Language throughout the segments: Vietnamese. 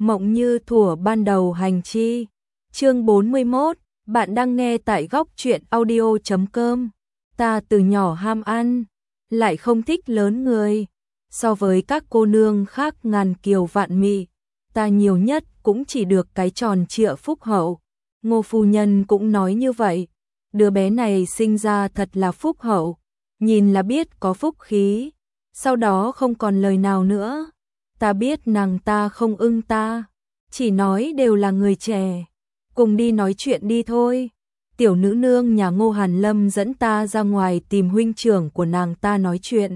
Mộng như thuở ban đầu hành chi. Chương 41, bạn đang nghe tại góc truyện audio.com. Ta từ nhỏ ham ăn, lại không thích lớn người. So với các cô nương khác ngàn kiều vạn mị, ta nhiều nhất cũng chỉ được cái tròn trịa phúc hậu. Ngô phu nhân cũng nói như vậy. Đứa bé này sinh ra thật là phúc hậu, nhìn là biết có phúc khí. Sau đó không còn lời nào nữa. Ta biết nàng ta không ưng ta, chỉ nói đều là người trẻ, cùng đi nói chuyện đi thôi. Tiểu nữ nương nhà Ngô Hàn Lâm dẫn ta ra ngoài tìm huynh trưởng của nàng ta nói chuyện.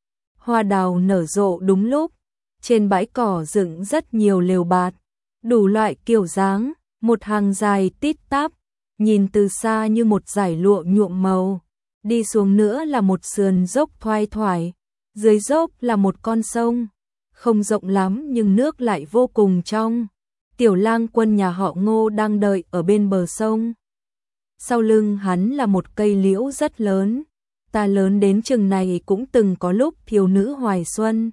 Hoa đào nở rộ đúng lúc, trên bãi cỏ dựng rất nhiều lều bạt, đủ loại kiểu dáng, một hàng dài tít tắp, nhìn từ xa như một dải lụa nhuộm màu. Đi xuống nữa là một sườn dốc thoai thoải, dưới dốc là một con sông, không rộng lắm nhưng nước lại vô cùng trong. Tiểu lang quân nhà họ Ngô đang đợi ở bên bờ sông. Sau lưng hắn là một cây liễu rất lớn. Ta lớn đến chừng này cũng từng có lúc thiếu nữ hoài xuân.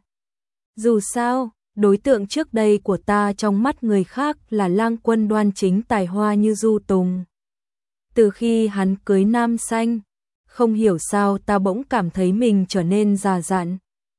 Dù sao, đối tượng trước đây của ta trong mắt người khác là lang quân đoan chính tài hoa như Du Tùng. Từ khi hắn cưới Nam Xanh, không hiểu sao ta bỗng cảm thấy mình trở nên già dặn.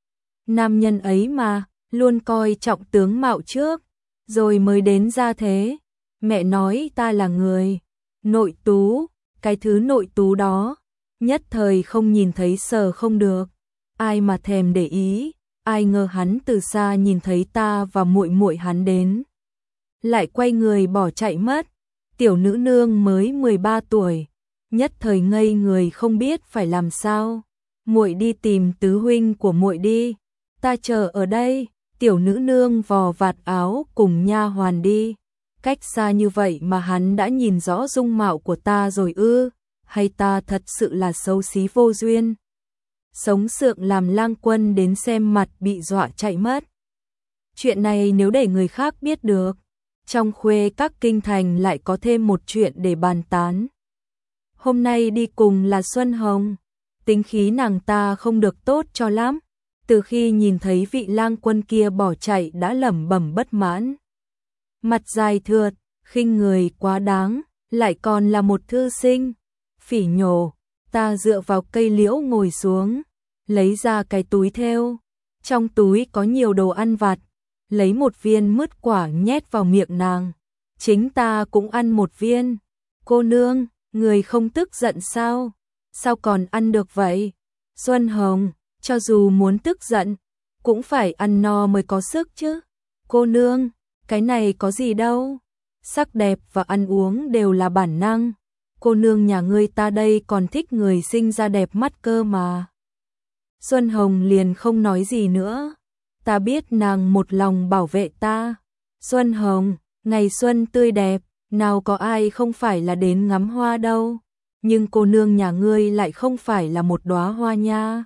Nam nhân ấy mà, luôn coi trọng tướng mạo trước, rồi mới đến gia thế. Mẹ nói ta là người nội tú, cái thứ nội tú đó, nhất thời không nhìn thấy sờ không được. Ai mà thèm để ý, ai ngờ hắn từ xa nhìn thấy ta và muội muội hắn đến, lại quay người bỏ chạy mất. Tiểu nữ nương mới 13 tuổi, nhất thời ngây người không biết phải làm sao. Muội đi tìm tứ huynh của muội đi, ta chờ ở đây. Tiểu nữ nương vò vạt áo cùng nha hoàn đi. Cách xa như vậy mà hắn đã nhìn rõ dung mạo của ta rồi ư? Hay ta thật sự là xấu xí vô duyên? Sống sượng làm lang quân đến xem mặt bị dọa chạy mất. Chuyện này nếu để người khác biết được, trong khuê các kinh thành lại có thêm một chuyện để bàn tán. Hôm nay đi cùng là Xuân Hồng, tính khí nàng ta không được tốt cho lắm. Từ khi nhìn thấy vị lang quân kia bỏ chạy đã lẩm bẩm bất mãn. Mặt dài thượt, khinh người quá đáng, lại còn là một thư sinh. Phỉ nhổ, ta dựa vào cây liễu ngồi xuống, lấy ra cái túi thêu. Trong túi có nhiều đồ ăn vặt, lấy một viên mứt quả nhét vào miệng nàng. Chính ta cũng ăn một viên. Cô nương, người không tức giận sao? Sao còn ăn được vậy? Xuân Hồng, cho dù muốn tức giận, cũng phải ăn no mới có sức chứ. Cô nương, cái này có gì đâu. Sắc đẹp và ăn uống đều là bản năng. Cô nương nhà ngươi ta đây còn thích người sinh ra đẹp mắt cơ mà. Xuân Hồng liền không nói gì nữa. Ta biết nàng một lòng bảo vệ ta. Xuân Hồng, ngày xuân tươi đẹp, nào có ai không phải là đến ngắm hoa đâu. Nhưng cô nương nhà ngươi lại không phải là một đóa hoa nha.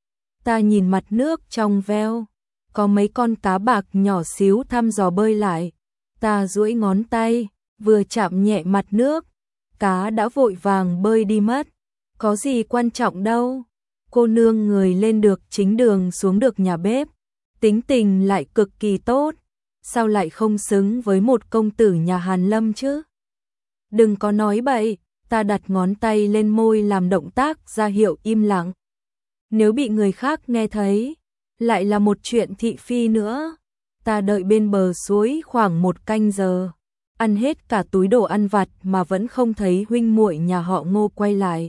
Ta nhìn mặt nước trong veo, có mấy con cá bạc nhỏ xíu thăm dò bơi lại. Ta duỗi ngón tay, vừa chạm nhẹ mặt nước, cá đã vội vàng bơi đi mất. Có gì quan trọng đâu. Cô nương người lên được chính đường xuống được nhà bếp, tính tình lại cực kỳ tốt, sao lại không xứng với một công tử nhà Hàn Lâm chứ? Đừng có nói bậy. Ta đặt ngón tay lên môi làm động tác ra hiệu im lặng. Nếu bị người khác nghe thấy, lại là một chuyện thị phi nữa. Ta đợi bên bờ suối khoảng 1 canh giờ, ăn hết cả túi đồ ăn vặt mà vẫn không thấy huynh muội nhà họ Ngô quay lại.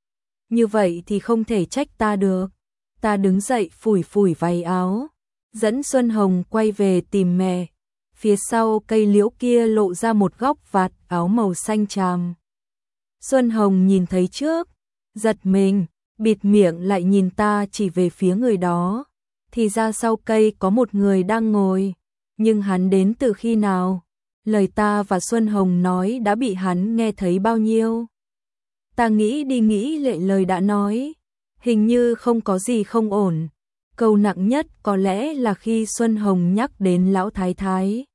Như vậy thì không thể trách ta được. Ta đứng dậy phủi phủi váy áo, dẫn Xuân Hồng quay về tìm mẹ. Phía sau cây liễu kia lộ ra một góc vạt áo màu xanh tràm. Xuân Hồng nhìn thấy trước, giật mình, bịt miệng lại nhìn ta chỉ về phía người đó. Thì ra sau cây có một người đang ngồi, nhưng hắn đến từ khi nào? Lời ta và Xuân Hồng nói đã bị hắn nghe thấy bao nhiêu? Ta nghĩ đi nghĩ lại lời đã nói, hình như không có gì không ổn. Câu nặng nhất có lẽ là khi Xuân Hồng nhắc đến lão thái thái.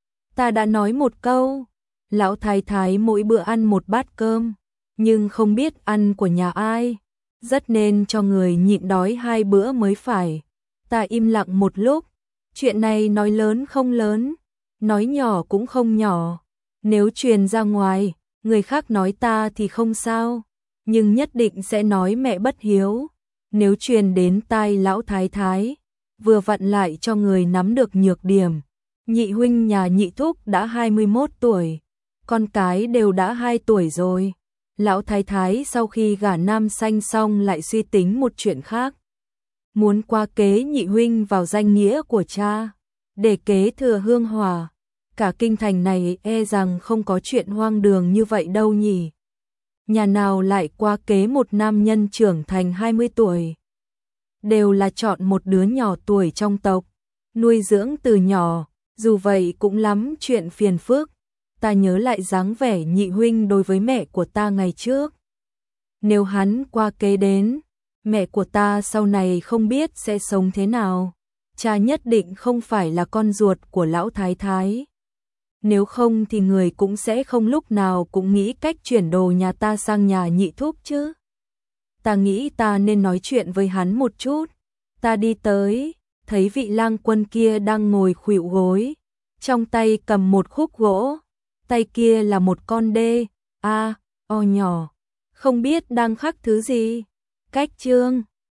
Ta đã nói một câu, lão thái thái mỗi bữa ăn một bát cơm, nhưng không biết ăn của nhà ai, rất nên cho người nhịn đói 2 bữa mới phải. Ta im lặng một lúc, chuyện này nói lớn không lớn, nói nhỏ cũng không nhỏ, nếu truyền ra ngoài, người khác nói ta thì không sao, nhưng nhất định sẽ nói mẹ bất hiếu, nếu truyền đến tai lão thái thái, vừa vặn lại cho người nắm được nhược điểm. Nhị huynh nhà nhị thúc đã 21 tuổi, con cái đều đã 2 tuổi rồi. Lão thái thái sau khi gả Nam Xanh xong lại suy tính một chuyện khác. Muốn qua kế nhị huynh vào danh nghĩa của cha, để kế thừa hương hỏa. Cả kinh thành này e rằng không có chuyện hoang đường như vậy đâu nhỉ. Nhà nào lại qua kế một nam nhân trưởng thành 20 tuổi. Đều là chọn một đứa nhỏ tuổi trong tộc, nuôi dưỡng từ nhỏ, dù vậy cũng lắm chuyện phiền phức. Ta nhớ lại dáng vẻ nhị huynh đối với mẹ của ta ngày trước. Nếu hắn qua kế đến, mẹ của ta sau này không biết sẽ sống thế nào. Cha nhất định không phải là con ruột của lão thái thái. Nếu không thì người cũng sẽ không lúc nào cũng nghĩ cách chuyển đồ nhà ta sang nhà nhị thúc chứ. Ta nghĩ ta nên nói chuyện với hắn một chút. Ta đi tới, thấy vị lang quân kia đang ngồi khuỵu gối, trong tay cầm một khúc gỗ, tay kia là một con đê, o nhỏ, không biết đang khắc thứ gì. Cách chương